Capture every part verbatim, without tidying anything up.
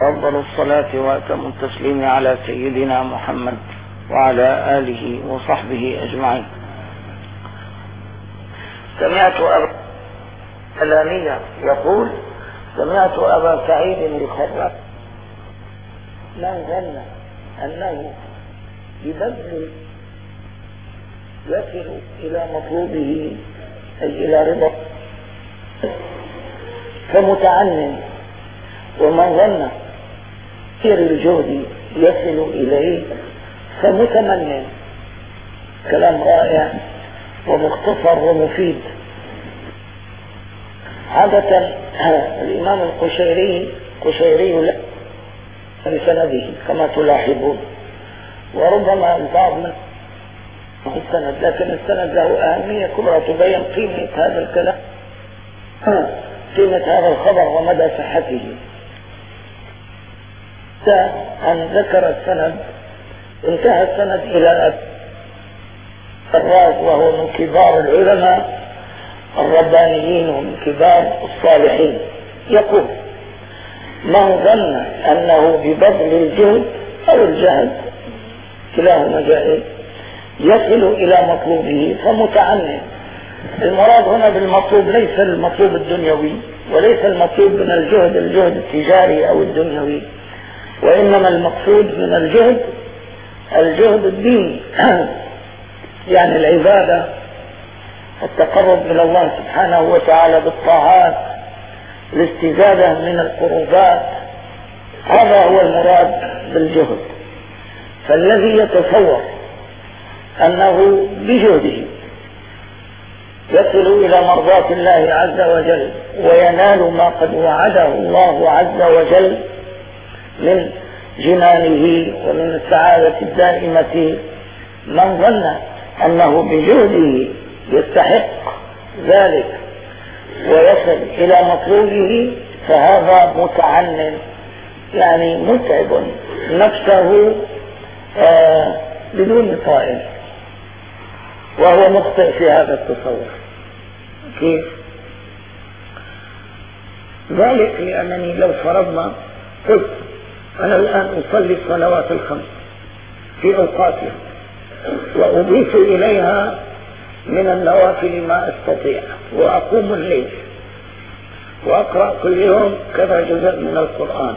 أفضل الصلاة وأتم التسليم على سيدنا محمد وعلى آله وصحبه أجمعين. سمعت أبا سلامية يقول: سمعت أبا سعيد الخراج: من ظن أنه ببذل يصل إلى مطلوبه أي إلى رضا فمتعنن، ومن ظن كثير الجهد يصل إليه فمتمنن. كلام رائع ومختصر ومفيد. عادة الإمام القشيري قشيري بسنده كما تلاحظون، وربما البعض من السند، لكن السند له أهمية كبرى تبين قيمة هذا الكلام، قيمة هذا الخبر ومدى صحته. أن ذكر السند انتهى السند إلى الراز، وهو من كبار العلماء الربانيين ومن كبار الصالحين. يقول: من ظن أنه ببذل الجهد أو الجهد كلاهما جائز يصل إلى مطلوبه فمتعنن. المراد هنا بالمطلوب ليس المطلوب الدنيوي، وليس المطلوب من الجهد الجهد التجاري أو الدنيوي، وإنما المقصود من الجهد الجهد الديني يعني العبادة، التقرب إلى الله سبحانه وتعالى بالطاعات، الاستزادة من القربات. هذا هو المراد بالجهد. فالذي يتصور أنه بجهده يصل إلى مرضاة الله عز وجل وينال ما قد وعده الله عز وجل من جنانه ومن السعادة الدائمة، من ظن أنه بجهده يستحق ذلك ويصل إلى مطلوبه فهذا متعنن، يعني متعب نفسه آه بدون طائل، وهو مخطئ في هذا التصور. كيف ذلك؟ لأنني لو فرضنا قلت أنا الآن أصلي الصلوات الخمس في أوقاتها وأضيف إليها من النوافل ما أستطيع، وأقوم الليل وأقرأ كل يوم كذا جزء من القرآن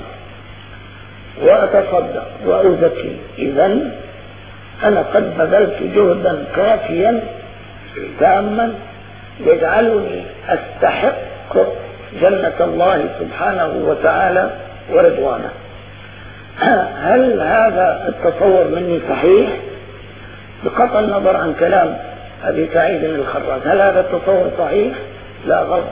وأتصدق وأزكي، إذن أنا قد بذلت جهدا كافيا تاما يجعلني أستحق جنة الله سبحانه وتعالى ورضوانه. هل هذا التصور مني صحيح؟ بقطع النظر عن كلام أبي سعيد الخراج، هل هذا التصور صحيح؟ لا، غلط.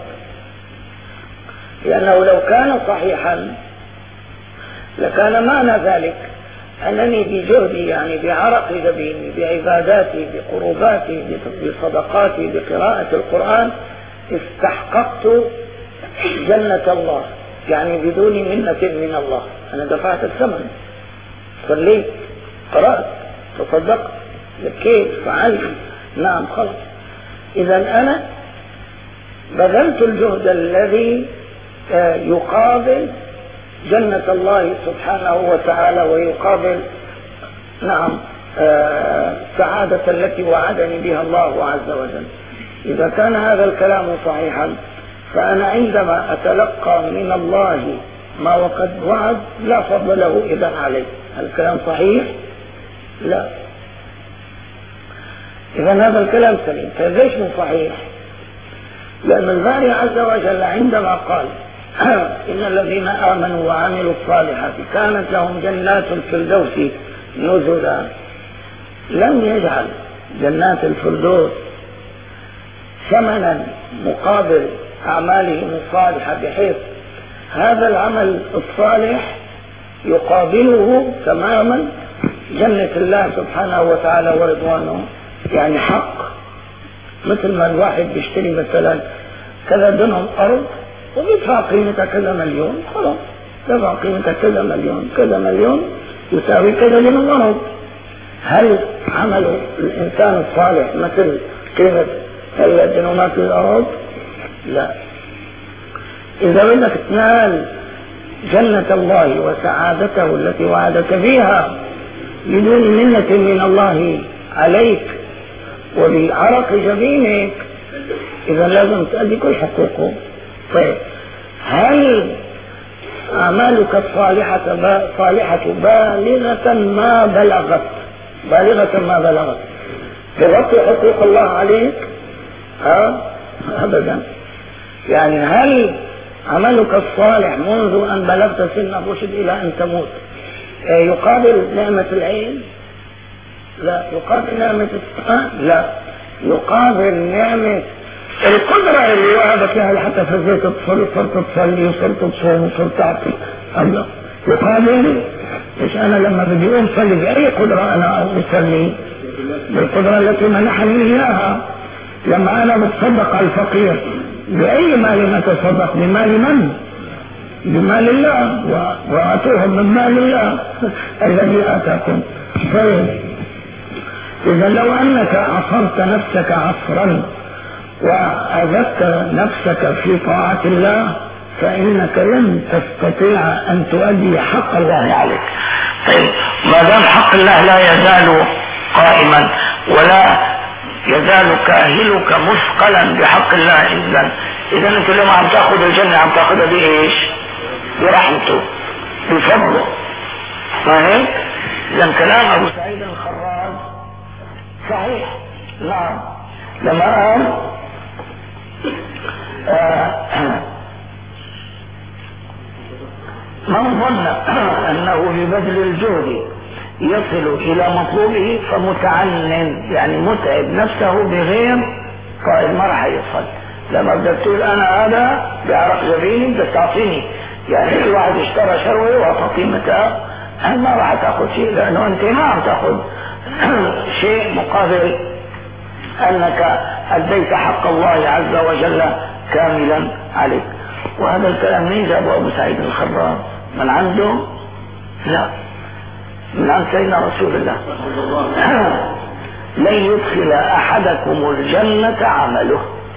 لأنه لو كان صحيحا لكان معنى ذلك أنني بجهدي، يعني بعرق جبيني، بعباداتي، بقرباتي، بصدقاتي، بقراءة القرآن استحققت جنة الله، يعني بدون منة من الله. أنا دفعت الثمن، صليت، قرأت، تصدقت، بكيت، فعلت، نعم، خلص. إذا أنا بذلت الجهد الذي يقابل جنة الله سبحانه وتعالى ويقابل نعم السعادة التي وعدني بها الله عز وجل. إذا كان هذا الكلام صحيحا فأنا عندما أتلقى من الله ما وقد وعد لا فضل له إذن عليه. الكلام صحيح؟ لا. إذن هذا الكلام سليم. فليش من صحيح؟ لأن الباري عز وجل عندما قال إن الذين آمنوا وعملوا الصالحات كانت لهم جنات الفردوس نزلا، لم يجعل جنات الفردوس ثمنا مقابل أعمالهم الصالحة، بحيث هذا العمل الصالح يقابله تماما جنة الله سبحانه وتعالى ورضوانه. يعني حق، مثل ما الواحد بيشتري مثلا كذا دنهم أرض وبيدفع قيمتها كذا مليون، خلاص دفع قيمتها كذا مليون، كذا مليون يساوي كذا من الأرض. هل عمل الإنسان الصالح مثل قيمة دنومات الأرض؟ لا. إذا بدك تنال جنة الله وسعادته التي وعدك فيها بدون منة من الله عليك وبعرق جبينك، إذا لازم تؤدي كل حقوقه. طيب، هل أعمالك الصالحة صالحة بالغة ما بلغت بالغة ما بلغت تغطي حقوق الله عليك؟ ها؟ أبدا. يعني هل عملك الصالح منذ أن بلغت سن الرشد إلى أن تموت يقابل نعمة العين؟ لا. يقابل نعمة السماء؟ لا. يقابل نعمة القدرة اللي وهبت لها حتى فزيت تصلي صرت تصلي وصرت تصوم وصرت تعطي الله. يقابل مش أنا لما بدي أقوم صلي بأي قدرة أنا أصلي؟ بالقدرة التي منحني إياها. لما أنا بتصدق على الفقير بأي مال نتصدق؟ بمال من؟ بمال الله، وآتوهم من مال الله الذي آتاكم. طيب، إذا لو أنك عصرت نفسك عصرا وأذبت نفسك في طاعة الله فإنك لن تستطيع أن تؤدي حق الله عليك. طيب، ما دام حق الله لا يزال قائما ولا يزال كاهلك مثقلا بحق الله، إذن إذا أنت لما عم تأخذ الجنة عم تأخذها بإيش؟ برحمته بفضله، ما هيك؟ إذن كلام أبو سعيد الخراز صحيح. نعم. لما قال آه من ظن أنه ببذل الجهد يصل إلى مطلوبه فمتعنن، يعني متعب نفسه بغير قائل ما راح يصل. لما بدك تقول أنا هذا بعرق جبيني بدك تعطيني، يعني الواحد اشترى شروه وأعطى قيمتها، ما راح تأخذ شيء لأنه أنت ما عم تأخذ شيء مقابل أنك أديت حق الله عز وجل كاملا عليك. وهذا الكلام مين جابه؟ أبو سعيد الخراز. من عنده؟ لا، من عند سيدنا رسول الله. لن يدخل أحدكم الجنة عمله.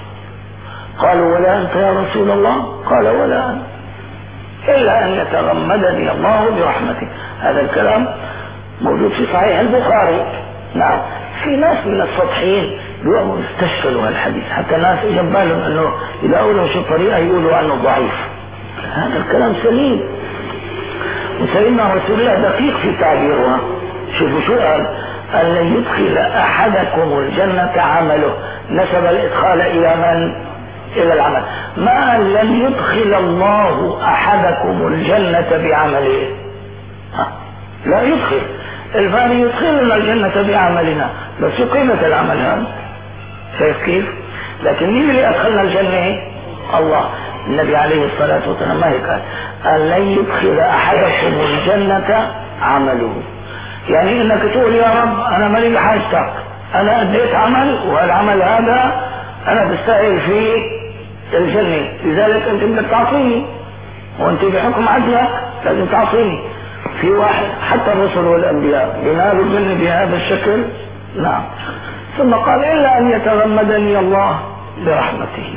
قالوا ولا أنت يا رسول الله؟ قال ولا أنت، إلا أن يتغمدني الله برحمته. هذا الكلام موجود في صحيح البخاري. نعم. في ناس من السطحيين بيقوموا يستشكلوا هالحديث، حتى ناس يجب بالهم أنه إذا أولوا شو طريقة يقولوا عنه ضعيف. هذا الكلام سليم، وسيدنا رسول الله دقيق في تعبيرها. شوفوا شو قال: أن لن يدخل أحدكم الجنة عمله. نسب الإدخال إلى من؟ إلى العمل. ما قال لن يدخل الله أحدكم الجنة بعمله. لا يدخل، الفاني يدخلنا الجنة بعملنا، بس قيمة العمل هذا. شايف كيف؟ لكن مين اللي أدخلنا الجنة؟ الله. النبي عليه الصلاة والسلام ما هيك قال: أن لن يدخل أحدكم الجنة عمله. يعني إنك تقول يا رب أنا مالي بحاجتك، أنا أديت عمل والعمل هذا أنا بستاهل فيه الجنة، لذلك أنت بدك تعطيني، وأنت بحكم عدلك لازم تعطيني. في واحد حتى الرسل والأنبياء بنالوا الجنة بهذا الشكل. نعم. ثم قال: إلا أن يتغمدني الله برحمته.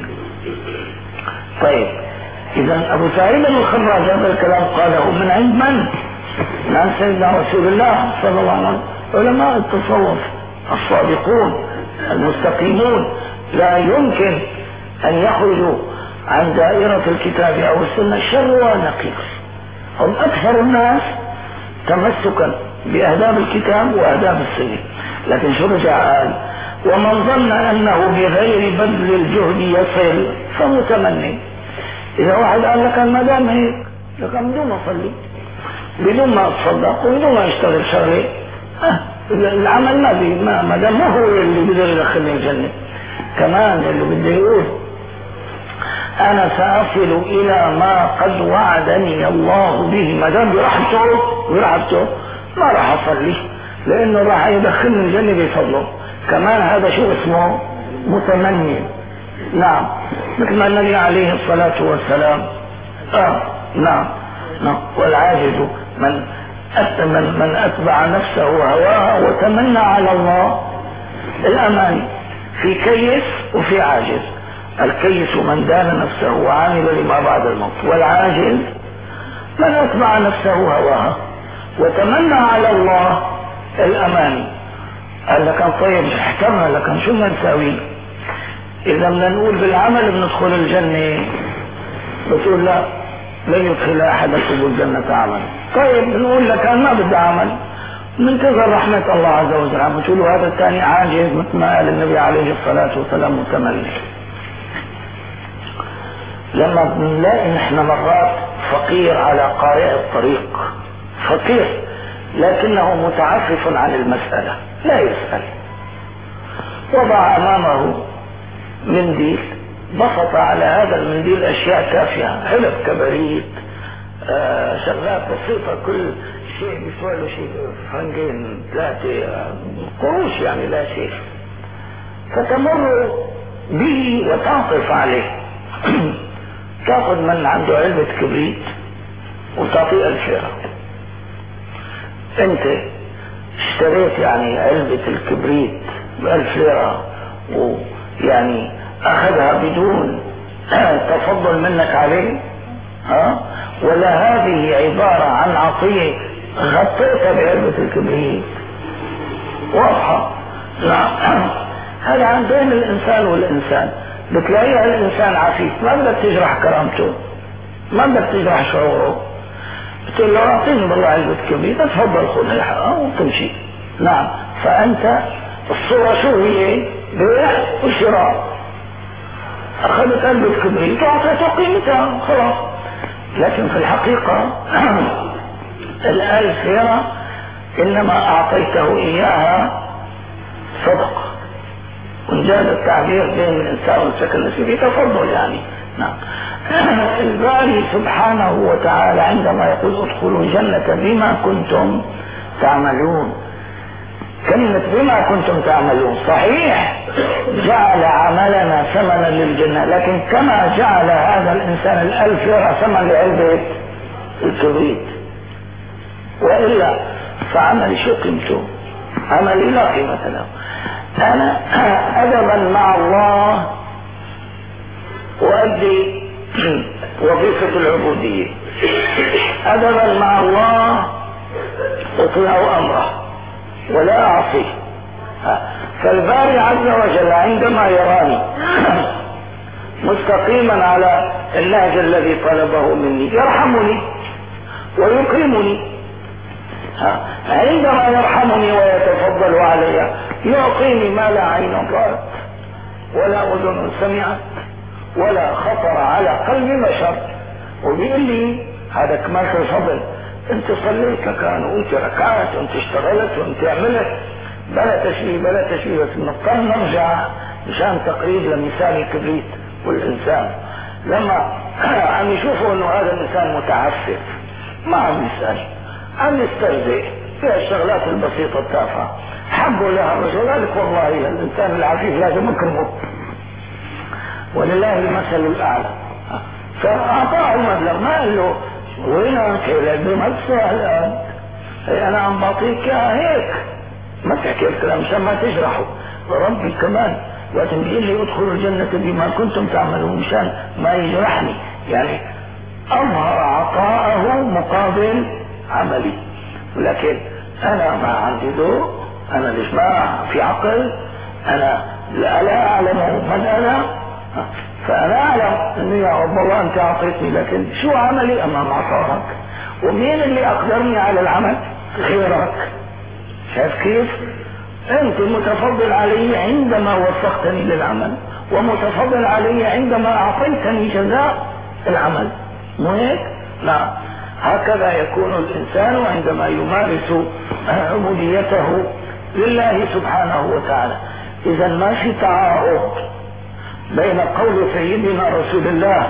طيب، إذا أبو سعيد الخراز هذا الكلام قاله من عند من؟ من عند سيدنا رسول الله صلى الله عليه وسلم. علماء التصوف الصادقون المستقيمون لا يمكن أن يخرجوا عن دائرة الكتاب أو السنة شر ونقيص. هم أكثر الناس تمسكا بأهداب الكتاب وأهداب السنة. لكن شو رجع قال: ومن ظن أنه بغير بذل الجهد يصل فمتمني. إذا واحد قال لك ما دام هيك لك بدون ما أصلي، بدون ما أتصدق، وبدون ما أشتغل شغلة، أه العمل ما بي ما دام ما هو اللي بده يدخلني الجنة. كمان اللي بده يقول أنا سأصل إلى ما قد وعدني الله به، ما دام برحمته برحمته ما راح أصلي، لأنه راح يدخلني الجنة بفضله. كمان هذا شو اسمه؟ متمني. نعم. مثل ما النبي عليه الصلاة والسلام آه نعم نعم والعاجز من من من أتبع نفسه وهواها وتمنى على الله الأمان. في كيس وفي عاجز. الكيس من دان نفسه وعامل لما بعد الموت، والعاجز من اتبع نفسه هواها وتمنى على الله الاماني قال لك طيب احتمل لكن شو بدنا نساوي؟ اذا بدنا نقول بالعمل بندخل الجنة، بتقول لا لن يدخل احدكم الجنة عمل. طيب بنقول لك انا ما بدي عمل، منتظر رحمة الله عز وجل، عم بتقولوا هذا الثاني عاجز مثل ما قال النبي عليه الصلاة والسلام متملك. لما بنلاقي نحن مرات فقير على قارئ الطريق، فقير لكنه متعفف عن المسألة لا يسأل، وضع امامه منديل، بسط على هذا المنديل اشياء تافهة، علب كبريت، آه شغلات بسيطة، كل شيء بيسوى له شيء فرنجين ثلاثة آه قروش يعني لا شيء، فتمر به وتعطف عليه تاخذ من عنده علبة كبريت وتعطيه ألف ليرة. انت اشتريت يعني علبة الكبريت بألف ليرة ويعني اخذها بدون تفضل منك عليه، ها؟ ولا هذه عبارة عن عطية غطيتها بعلبة الكبريت واضحة؟ نعم. هذا عن بين الانسان والانسان، بتلاقيها الانسان عفيف ما بدك تجرح كرامته، ما بدك تجرح شعوره، بتقول له اعطيني بالله علبة كبريت تفضل خذ حقها وتمشي. نعم. فانت الصورة شو هي؟ بيع وشراء، اخذت علبة كبريت واعطيته قيمتها خلاص، لكن في الحقيقة الألف ليرة انما اعطيته اياها صدقة، وجاز التعبير بين الانسان والسكن النسبي تفضل يعني. نعم. الباري سبحانه وتعالى عندما يقول ادخلوا الجنة بما كنتم تعملون، كلمة بما كنتم تعملون صحيح جعل عملنا ثمنا للجنة، لكن كما جعل هذا الانسان الالف ليرة ثمن لعلبة الكبريت، وإلا فعملي شو قيمته؟ عملي لا قيمة له. انا ادبا مع الله اؤدي وظيفة العبودية، ادبا مع الله اطيع امره ولا اعصيه. فالباري عز وجل عندما يراني مستقيما على النهج الذي طلبه مني يرحمني ويكرمني، عندما يرحمني ويتفضل علي يعطيني ما لا عين رأت ولا أذن سمعت ولا خطر على قلب بشر، وبيقول لي هذا كمال الفضل، انت صليت لكان وانت ركعت وانت اشتغلت وانت عملت، بلا تشبيه بلا تشبيه، بس نضطر نرجع مشان تقريب لمثال الكبريت والانسان. لما عم يشوفوا انه هذا الانسان متعفف ما عم يسأل، عم يسترزق في الشغلات البسيطة التافهة، حبوا لها الرجل قال لك والله الانسان العفيف لازم اكرمه ولله المثل الاعلى، فاعطاه المبلغ، ما قال له وينك العلبة ما تسوى الان، انا عم بعطيك هيك، ما تحكي الكلام مشان ما تجرحه، وربي كمان وقت بيقول لي ادخلوا الجنة بما كنتم تعملون مشان ما يجرحني، يعني اظهر عطاءه مقابل عملي. ولكن انا ما عندي ذوق، انا ليش ما في عقل، انا لا, لا اعلم من انا، فانا اعلم اني يا رب الله انت اعطيتني، لكن شو عملي امام عطائك؟ ومين اللي اقدرني على العمل؟ غيرك. شايف كيف؟ انت متفضل علي عندما وفقتني للعمل، ومتفضل علي عندما اعطيتني جزاء العمل، مو هيك؟ لا، هكذا يكون الانسان عندما يمارس عبوديته لله سبحانه وتعالى. اذا ما في تعارض بين قول سيدنا رسول الله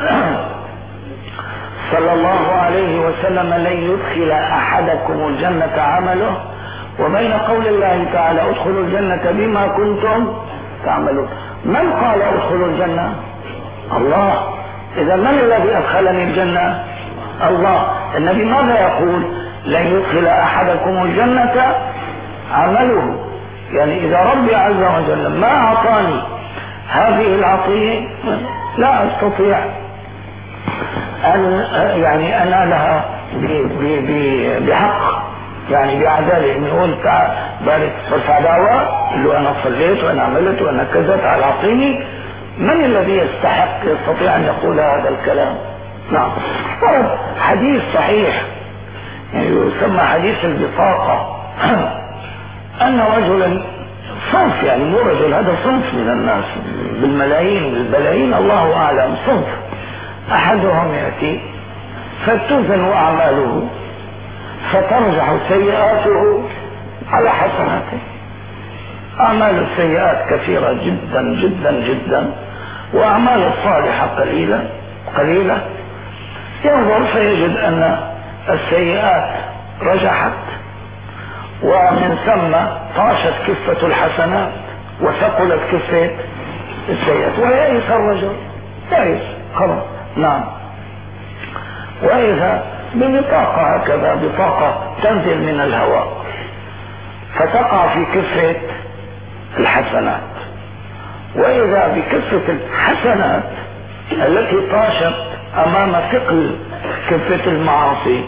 صلى الله عليه وسلم لن يدخل احدكم الجنة عمله، وبين قول الله تعالى ادخلوا الجنة بما كنتم تعملون. من قال ادخلوا الجنة؟ الله. اذا من الذي ادخلني الجنة؟ الله. النبي ماذا يقول؟ لن يدخل احدكم الجنة عمله، يعني اذا ربي عز وجل ما اعطاني هذه العطية لا استطيع أن يعني أنالها بحق، يعني بعدالة، إني يقول بارك ارفع دعوة اللي أنا صليت وأنا عملت وأنا كذا تعال أعطيني. من الذي يستحق يستطيع أن يقول هذا الكلام؟ نعم، ورد حديث صحيح يعني يسمى حديث البطاقة أن رجلا صنف، يعني مو رجل، هذا صنف من الناس بالملايين بالبلايين الله أعلم، صنف أحدهم يأتي فتوزن أعماله فترجح سيئاته على حسناته. أعمال السيئات كثيرة جدا جدا جدا، وأعمال الصالحة قليلة قليلة. ينظر فيجد أن السيئات رجحت، ومن ثم طاشت كفة الحسنات وثقلت كفة السيئات، ويئس الرجل، يئس خلاص. نعم، وإذا ببطاقة هكذا، بطاقة تنزل من الهواء فتقع في كفة الحسنات، وإذا بكفة الحسنات التي طاشت أمام ثقل كفة المعاصي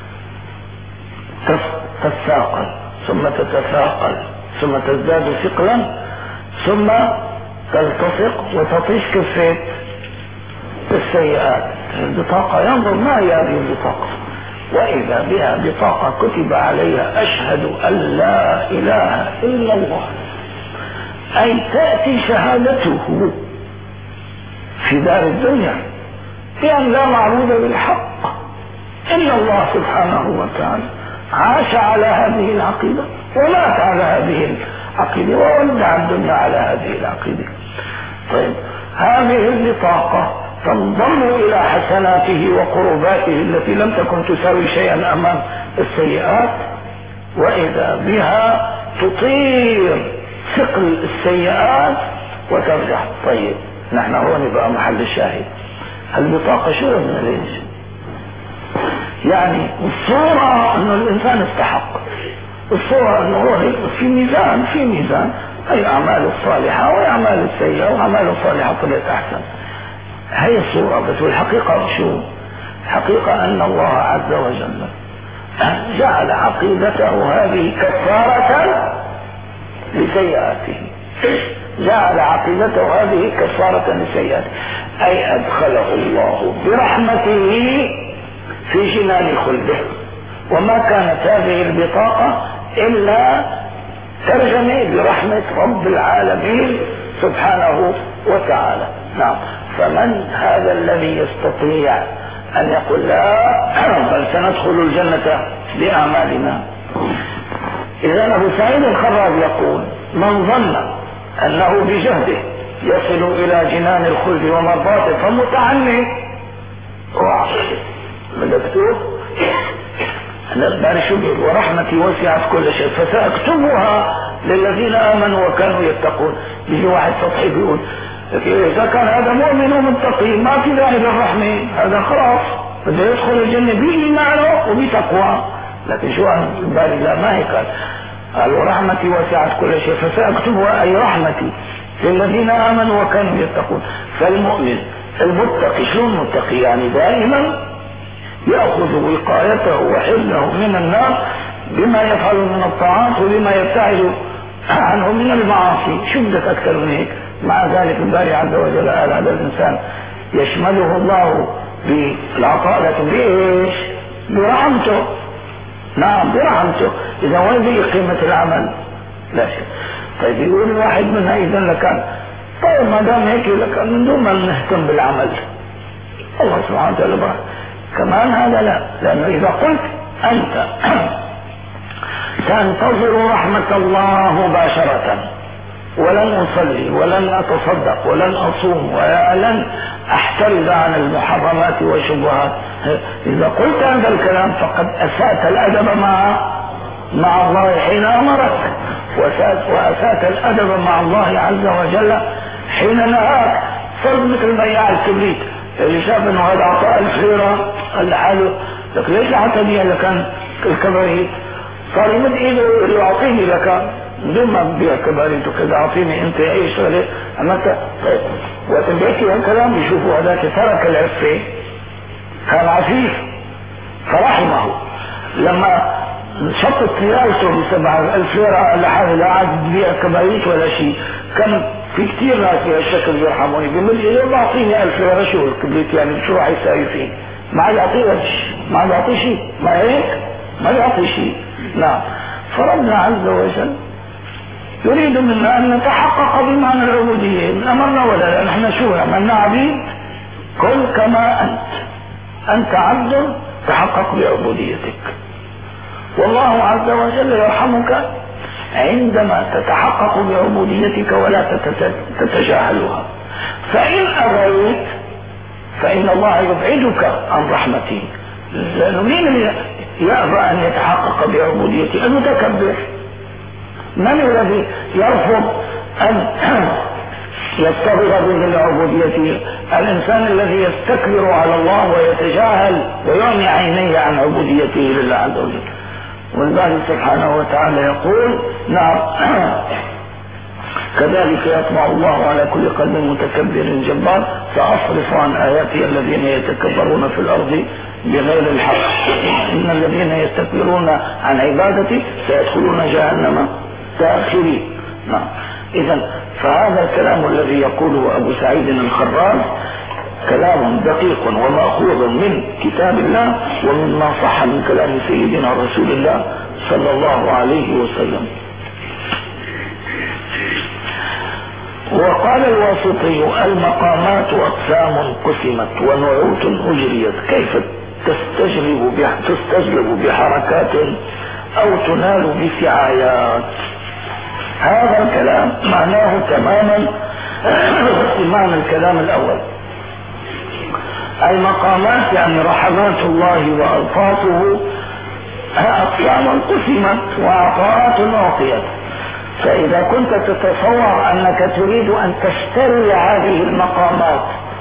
تتثاقل ثم تتثاقل ثم تزداد ثقلا ثم تلتصق وتطيش كفة السيئات. البطاقة ينظر ما هي هذه البطاقة، وإذا بها بطاقة كتب عليها أشهد أن لا إله إلا الله، أي تأتي شهادته في دار الدنيا بأن لا معبود بالحق إلا الله سبحانه وتعالى، عاش على هذه العقيدة ومات على هذه العقيدة وودع الدنيا على هذه العقيدة. طيب، هذه البطاقة تنضم إلى حسناته وقرباته التي لم تكن تساوي شيئا أمام السيئات، وإذا بها تطير ثقل السيئات وترجع. طيب، نحن هون بقى محل الشاهد، البطاقة شو من ليش؟ يعني الصورة أنه الإنسان استحق، الصورة أنه هو في ميزان في ميزان أي أعمال الصالحة وأعمال السيئة، وأعمال الصالحة طلعت أحسن. هي الصورة بس، والحقيقة شو؟ الحقيقة أن الله عز وجل جعل عقيدته هذه كفارة لسيئاته، جعل عقيدته هذه كفارة لسيئاته، أي أدخله الله برحمته في جنان خلده. وما كانت هذه البطاقة إلا ترجمة برحمة رب العالمين سبحانه وتعالى. نعم، فمن هذا الذي يستطيع أن يقول لا بل سندخل الجنة بأعمالنا؟ إذا أبو سعيد الخراج يقول من ظن أنه بجهده يصل إلى جنان الخلد ومرضاته فمتعني وعقيده. مكتوب أنا باري شو بيقول ورحمتي وسعت كل شيء فسأكتبها للذين آمنوا وكانوا يتقون. بيجي واحد سطحي بيقول إذا كان هذا مؤمن ومتقي ما في داعي للرحمة، هذا خلاص بده يدخل الجنة بإيمانه وبتقوى. لكن شو عن الباري؟ لا، ما هيك قال، قال ورحمتي وسعت كل شيء فسأكتبها أي رحمتي للذين آمنوا وكانوا يتقون. فالمؤمن المتقي شو المتقي؟ يعني دائما يأخذ وقايته وحفظه من النار بما يفعل من الطاعات وبما يبتعد عنه من المعاصي. شو بدك أكثر من هيك؟ مع ذلك الباري عز وجل قال هذا الإنسان يشمله الله بالعطاء، لكن بإيش؟ برحمته. نعم، برحمته. إذا وين بي قيمة العمل؟ لا شيء. طيب، يقول واحد منها إذا لكان طيب ما دام هيك لكان من دون ما نهتم بالعمل الله سبحانه وتعالى بقى. كمان هذا لا، لأنه إذا قلت أنت تنتظر رحمة الله مباشرة ولن أصلي ولن أتصدق ولن أصوم ولن أحترز عن المحرمات والشبهات، إذا قلت هذا الكلام فقد أسأت الأدب مع مع الله حين أمرك، وأسأت الأدب مع الله عز وجل حين نهاك. صرت مثل بياع الكبريت اللي شاف انه هذا عطاء الخيرة قال لحاله لك ليش عطاني اللي كان الكبريت؟ صار يمد ايده يقول له اعطيني لك بدون ما ببيع كبريت وكذا، اعطيني انت اي شغله عملت. طيب، وقت بيحكي هالكلام بيشوفوا هذاك ترك العفه كان عفيف فرحمه، لما شطت سيارته بسبعة ألف ليرة لحاله لا عاد تبيع كباريت ولا شيء، كان في كثير ناس بهالشكل بيرحموني، بيقول لي يلا اعطيني ألف ليرة شو الكبريت يعني شو راح يساوي فيه؟ ما عاد يعطيه ما عاد يعطيه شيء، ما هيك؟ ما يعطي شيء. نعم. فربنا عز وجل يريد منا ان نتحقق بمعنى العبودية، امرنا ولا لا؟ نحن شو عملنا؟ عبيد. كن كما انت، انت عبد تحقق بعبوديتك، والله عز وجل يرحمك عندما تتحقق بعبوديتك ولا تتجاهلها. فإن أبيت فإن الله يبعدك عن رحمته، لأنه مين يأبى أن يتحقق بعبوديته؟ المتكبر. من الذي يرفض أن يتبع به العبودية؟ الإنسان الذي يستكبر على الله ويتجاهل ويعمي عينيه عن عبوديته لله عز وجل. والله سبحانه وتعالى يقول: نعم كذلك يطبع الله على كل قلب متكبر جبار سأصرف عن آياتي الذين يتكبرون في الأرض بغير الحق إن الذين يستكبرون عن عبادتي سيدخلون جهنم داخلين. نعم. إذن فهذا الكلام الذي يقوله أبو سعيد الخراز كلام دقيق ومأخوذ من كتاب الله ومما صح من كلام سيدنا رسول الله صلى الله عليه وسلم. وقال الواسطي: المقامات أقسام قسمت ونعوت أجريت، كيف تستجلب تستجلب بحركات أو تنال بسعايات. هذا الكلام معناه تماما بمعنى الكلام الأول. المقامات يعني رحمات الله وألطافه أقسام قسمت وعطاءات أعطيت. فإذا كنت تتصور أنك تريد أن تشتري هذه المقامات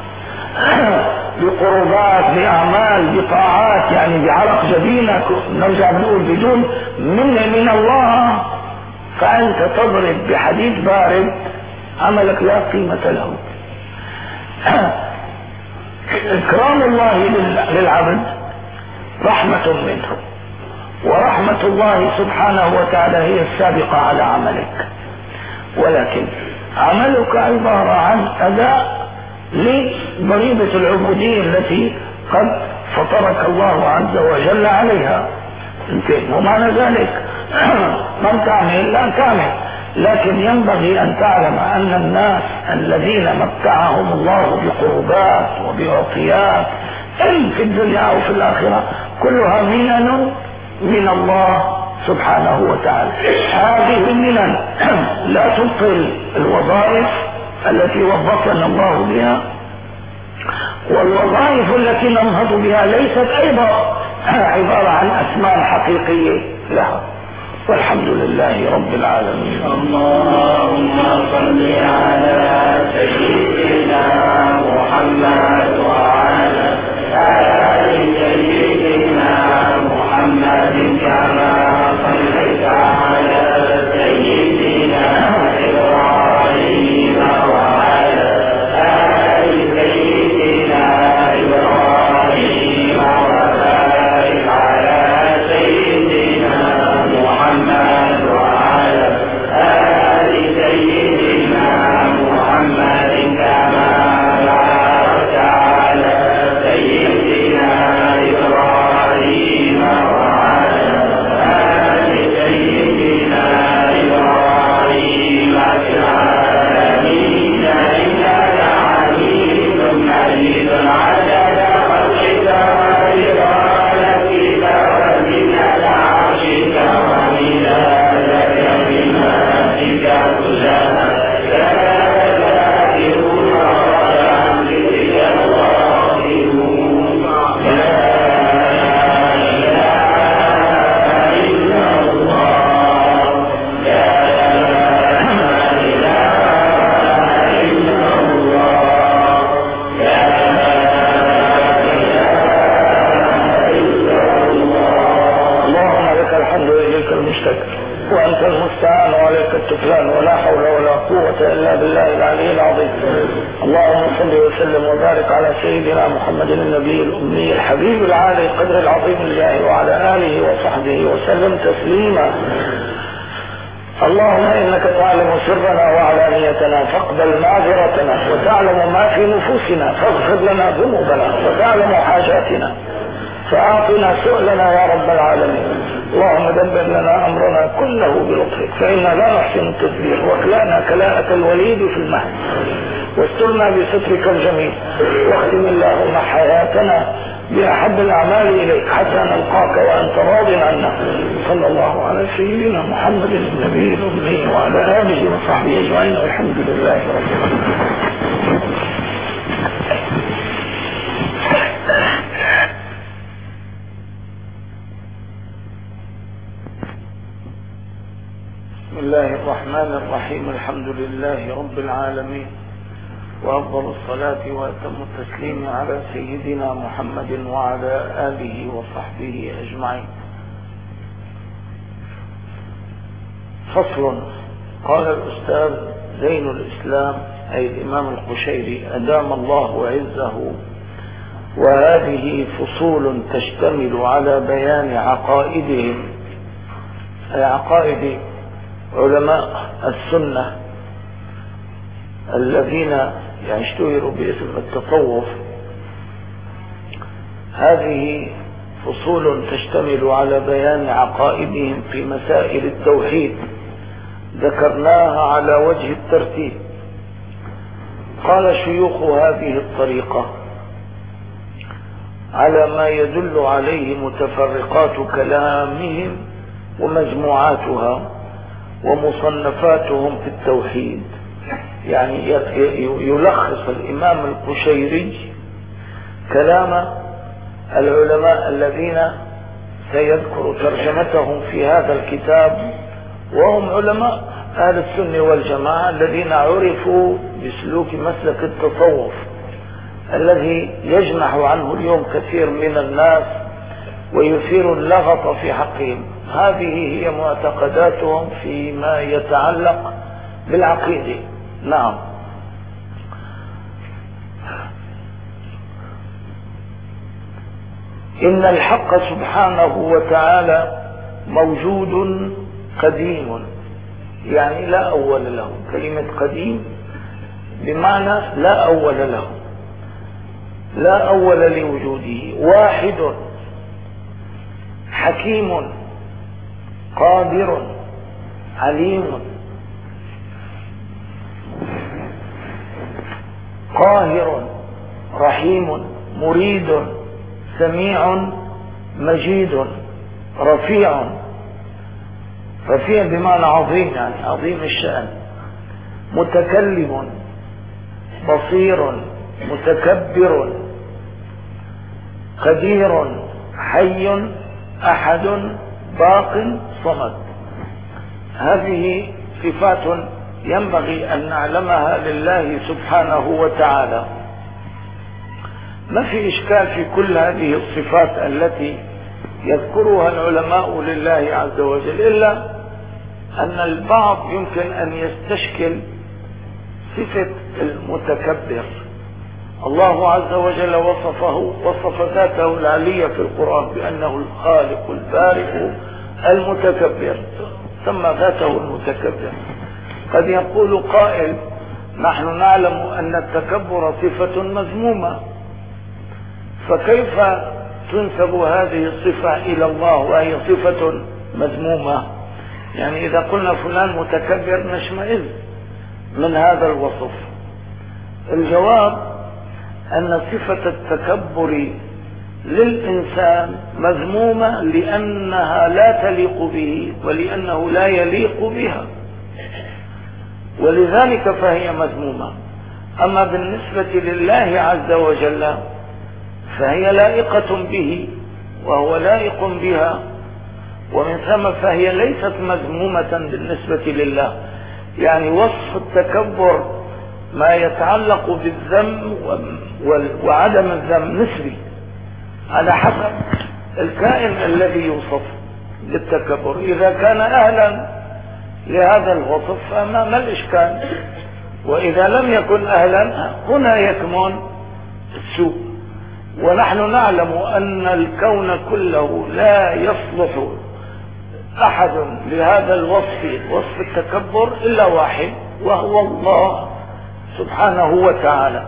بقربات بأعمال بطاعات يعني بعرق جبينك، نرجع نقول بدون من من الله، فأنت تضرب بحديد بارد عملك لا قيمة له. إكرام الله للعبد رحمة منه، ورحمة الله سبحانه وتعالى هي السابقة على عملك، ولكن عملك عبارة عن أداء لضريبة العبودية التي قد فطرك الله عز وجل عليها. ومعنى ذلك من تعمل لا تعمل، لكن ينبغي أن تعلم أن الناس الذين متعهم الله بقربات وبعطيات إن في الدنيا أو في الآخرة كلها منن من الله سبحانه وتعالى. هذه المنن لا تبطل الوظائف التي وظفنا الله بها، والوظائف التي ننهض بها ليست أيضا عبارة عن أسماء حقيقية لها. والحمد لله رب العالمين. اللهم صل على سيدنا محمد وعلى آل سيدنا محمد كما صليت على سيدنا إبراهيم وعلى آل سيدنا إبراهيم وبارك على سيدنا محمد وعلى آل سيدنا محمد كما باركت على سيدنا إبراهيم وعلى آل سيدنا إبراهيم في العالمين إنك حميد مجيد. عدد خلقك وإرادتك وزنة عرشك ومداد كلماتك كلها كذلك ذاكرون ويملك الظاهرون. لا إله إلا الله، لا إله إلا الله، لا إله إلا الله. اللهم لك الحمد وإليك المشتكى. وأنت المستعان وعليك التكلان، ولا حول ولا قوة إلا بالله العلي العظيم. اللهم صل وسلم وبارك على سيدنا محمد النبي الأمي الحبيب العالي القدر العظيم الجاه، وعلى آله وصحبه وسلم تسليما. اللهم إنك تعلم سرنا وعلانيتنا فاقبل معذرتنا، وتعلم ما في نفوسنا فاغفر لنا ذنوبنا، وتعلم حاجاتنا فأعطنا سؤلنا يا رب العالمين. اللهم دبر لنا أمرنا كله بلطفك، فإنا لا نحسن التدبير، واكلانا كلاءة الوليد في المهد، واسترنا بسترك الجميل، واختم اللهم حياتنا بأحب الأعمال إليك حتى نلقاك وأنت راض عنا. صلى الله على سيدنا محمد النبي الأمي وعلى آله وصحبه أجمعين، والحمد لله رب العالمين. بسم الله الرحمن الرحيم. الحمد لله رب العالمين، وأفضل الصلاة وأتم التسليم على سيدنا محمد وعلى آله وصحبه أجمعين. فصل. قال الأستاذ زين الإسلام أي الإمام القشيري أدام الله عزه: وهذه فصول تشتمل على بيان عقائدهم، أي عقائد علماء السنة الذين يشتهروا باسم التصوف. هذه فصول تشتمل على بيان عقائدهم في مسائل التوحيد، ذكرناها على وجه الترتيب. قال شيوخ هذه الطريقة على ما يدل عليه متفرقات كلامهم ومجموعاتها ومصنفاتهم في التوحيد. يعني يلخص الإمام القشيري كلام العلماء الذين سيذكر ترجمتهم في هذا الكتاب، وهم علماء أهل السنة والجماعة الذين عرفوا بسلوك مسلك التصوف الذي يجنح عنه اليوم كثير من الناس ويثير اللغط في حقهم. هذه هي معتقداتهم فيما يتعلق بالعقيدة. نعم. إن الحق سبحانه وتعالى موجود قديم، يعني لا أول له. كلمة قديم بمعنى لا أول له، لا أول لوجوده. واحد حكيم قادر عليم قاهر رحيم مريد سميع مجيد رفيع. رفيع بمعنى عظيم، يعني عظيم الشأن. متكلم بصير متكبر قدير حي أحد باق صمد. هذه صفات ينبغي أن نعلمها لله سبحانه وتعالى. ما في إشكال في كل هذه الصفات التي يذكرها العلماء لله عز وجل، إلا أن البعض يمكن أن يستشكل صفة المتكبر. الله عز وجل وصفه وصف ذاته العلية في القرآن بأنه الخالق البارئ المتكبر، سمى ذاته المتكبر. قد يقول قائل: نحن نعلم أن التكبر صفة مذمومة، فكيف تنسب هذه الصفة إلى الله وهي صفة مذمومة؟ يعني إذا قلنا فلان متكبر نشمئز من هذا الوصف. الجواب أن صفة التكبر للإنسان مذمومة لأنها لا تليق به ولأنه لا يليق بها، ولذلك فهي مذمومة. أما بالنسبة لله عز وجل فهي لائقة به وهو لائق بها، ومن ثم فهي ليست مذمومة بالنسبة لله. يعني وصف التكبر ما يتعلق بالذم وعدم الذم نسبي على حسب الكائن الذي يوصف. بالتكبر. إذا كان أهلا لهذا الوصف فما ما الإشكال، وإذا لم يكن أهلا هنا يكمن السوء. ونحن نعلم أن الكون كله لا يصلح أحد لهذا الوصف، وصف التكبر، إلا واحد، وهو الله سبحانه وتعالى.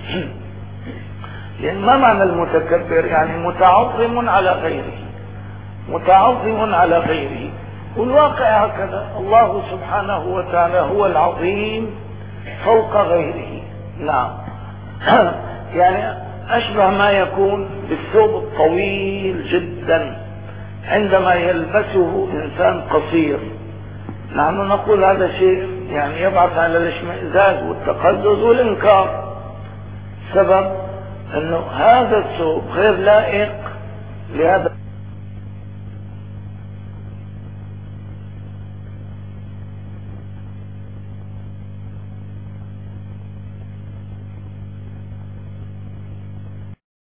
لأن ما معنى المتكبر؟ يعني متعظم على غيره، متعظم على غيره. والواقع هكذا، الله سبحانه وتعالى هو العظيم فوق غيره. نعم. يعني أشبه ما يكون بالثوب الطويل جدا عندما يلبسه إنسان قصير. نحن نقول هذا شيء يعني يبعث على الاشمئزاز والتقزز والإنكار. سبب أنه هذا الثوب غير لائق لهذا